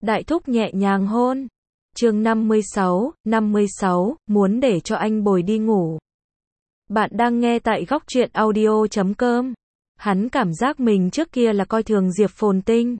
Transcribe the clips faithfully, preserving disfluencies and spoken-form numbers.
Đại thúc nhẹ nhàng hôn. Chương năm mươi sáu, năm mươi sáu, muốn để cho anh bồi đi ngủ. Bạn đang nghe tại góc truyện audio chấm com. Hắn cảm giác mình trước kia là coi thường Diệp Phồn Tinh.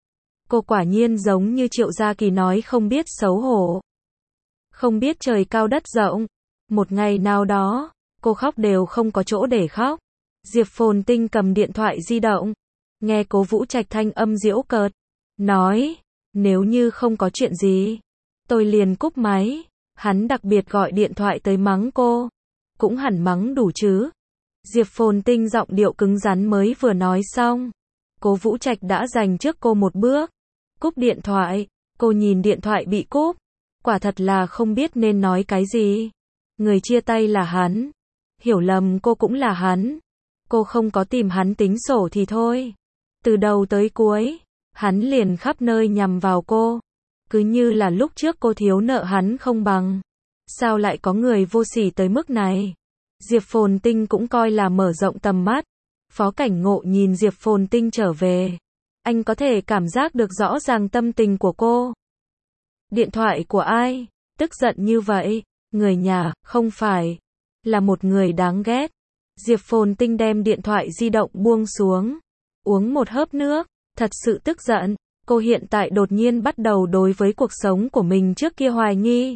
Cô quả nhiên giống như Triệu Gia Kỳ nói không biết xấu hổ. Không biết trời cao đất rộng. Một ngày nào đó, cô khóc đều không có chỗ để khóc. Diệp Phồn Tinh cầm điện thoại di động. Nghe Cố Vũ Trạch thanh âm giễu cợt. Nói, nếu như không có chuyện gì, tôi liền cúp máy. Hắn đặc biệt gọi điện thoại tới mắng cô. Cũng hẳn mắng đủ chứ. Diệp Phồn Tinh giọng điệu cứng rắn mới vừa nói xong. Cố Vũ Trạch đã giành trước cô một bước. Cúp điện thoại. Cô nhìn điện thoại bị cúp. Quả thật là không biết nên nói cái gì. Người chia tay là hắn. Hiểu lầm cô cũng là hắn. Cô không có tìm hắn tính sổ thì thôi. Từ đầu tới cuối, hắn liền khắp nơi nhằm vào cô. Cứ như là lúc trước cô thiếu nợ hắn không bằng. Sao lại có người vô sỉ tới mức này? Diệp Phồn Tinh cũng coi là mở rộng tầm mắt. Phó Cảnh Ngộ nhìn Diệp Phồn Tinh trở về. Anh có thể cảm giác được rõ ràng tâm tình của cô. Điện thoại của ai? Tức giận như vậy. Người nhà, không phải. Là một người đáng ghét. Diệp Phồn Tinh đem điện thoại di động buông xuống. Uống một hớp nước. Thật sự tức giận. Cô hiện tại đột nhiên bắt đầu đối với cuộc sống của mình trước kia hoài nghi.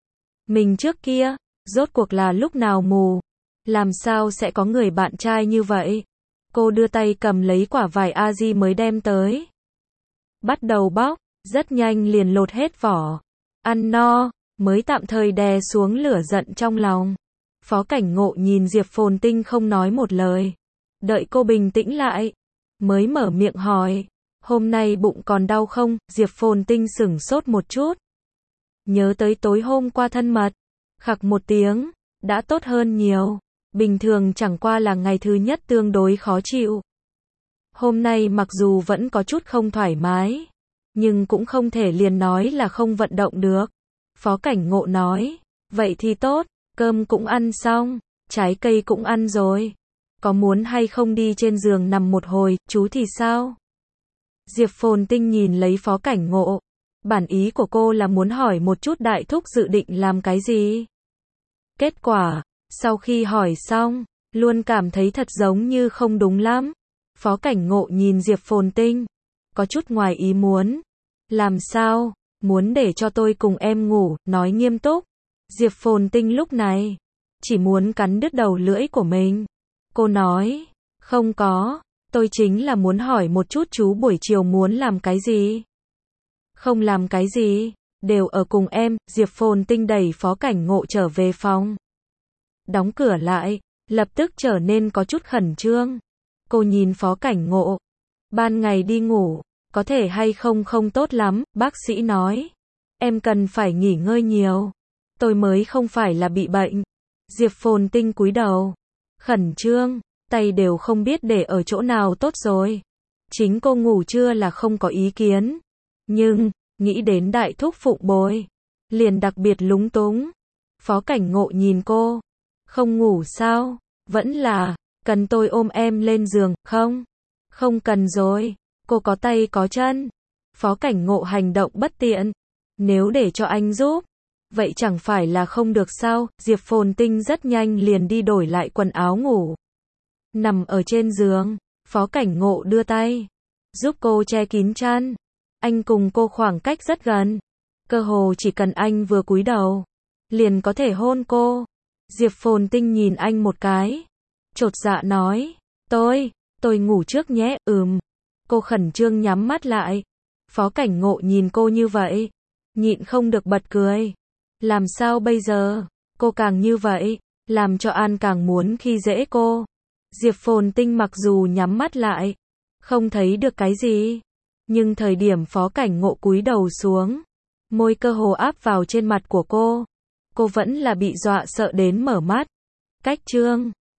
Mình trước kia, rốt cuộc là lúc nào mù? Làm sao sẽ có người bạn trai như vậy? Cô đưa tay cầm lấy quả vải a di mới đem tới. Bắt đầu bóc, rất nhanh liền lột hết vỏ. Ăn no, mới tạm thời đè xuống lửa giận trong lòng. Phó Cảnh Ngộ nhìn Diệp Phồn Tinh không nói một lời. Đợi cô bình tĩnh lại, mới mở miệng hỏi. Hôm nay bụng còn đau không? Diệp Phồn Tinh sửng sốt một chút. Nhớ tới tối hôm qua thân mật. Khặc một tiếng, đã tốt hơn nhiều. Bình thường chẳng qua là ngày thứ nhất tương đối khó chịu. Hôm nay mặc dù vẫn có chút không thoải mái, nhưng cũng không thể liền nói là không vận động được. Phó Cảnh Ngộ nói, vậy thì tốt, cơm cũng ăn xong, trái cây cũng ăn rồi. Có muốn hay không đi trên giường nằm một hồi, chú thì sao? Diệp Phồn Tinh nhìn lấy Phó Cảnh Ngộ. Bản ý của cô là muốn hỏi một chút đại thúc dự định làm cái gì. Kết quả, sau khi hỏi xong, luôn cảm thấy thật giống như không đúng lắm. Phó Cảnh Ngộ nhìn Diệp Phồn Tinh, có chút ngoài ý muốn. Làm sao? Muốn để cho tôi cùng em ngủ, nói nghiêm túc. Diệp Phồn Tinh lúc này, chỉ muốn cắn đứt đầu lưỡi của mình. Cô nói, không có, tôi chính là muốn hỏi một chút chú buổi chiều muốn làm cái gì. Không làm cái gì, đều ở cùng em. Diệp Phồn Tinh đẩy Phó Cảnh Ngộ trở về phòng. Đóng cửa lại, lập tức trở nên có chút khẩn trương. Cô nhìn Phó Cảnh Ngộ. Ban ngày đi ngủ, có thể hay không không tốt lắm, bác sĩ nói. Em cần phải nghỉ ngơi nhiều. Tôi mới không phải là bị bệnh. Diệp Phồn Tinh cúi đầu. Khẩn trương, tay đều không biết để ở chỗ nào tốt rồi. Chính cô ngủ trưa là không có ý kiến. Nhưng, nghĩ đến đại thúc phụng bồi, liền đặc biệt lúng túng. Phó Cảnh Ngộ nhìn cô. Không ngủ sao? Vẫn là, cần tôi ôm em lên giường, không? Không cần rồi. Cô có tay có chân. Phó Cảnh Ngộ hành động bất tiện. Nếu để cho anh giúp, vậy chẳng phải là không được sao? Diệp Phồn Tinh rất nhanh liền đi đổi lại quần áo ngủ. Nằm ở trên giường, Phó Cảnh Ngộ đưa tay, giúp cô che kín chăn. Anh cùng cô khoảng cách rất gần. Cơ hồ chỉ cần anh vừa cúi đầu, liền có thể hôn cô. Diệp Phồn Tinh nhìn anh một cái. Chột dạ nói, tôi, tôi ngủ trước nhé, ừm. Cô khẩn trương nhắm mắt lại. Phó Cảnh Ngộ nhìn cô như vậy, nhịn không được bật cười. Làm sao bây giờ? Cô càng như vậy, làm cho An càng muốn khi dễ cô. Diệp Phồn Tinh mặc dù nhắm mắt lại, không thấy được cái gì. Nhưng thời điểm Phó Cảnh Ngộ cúi đầu xuống, môi cơ hồ áp vào trên mặt của cô. Cô vẫn là bị dọa sợ đến mở mắt. Cách chương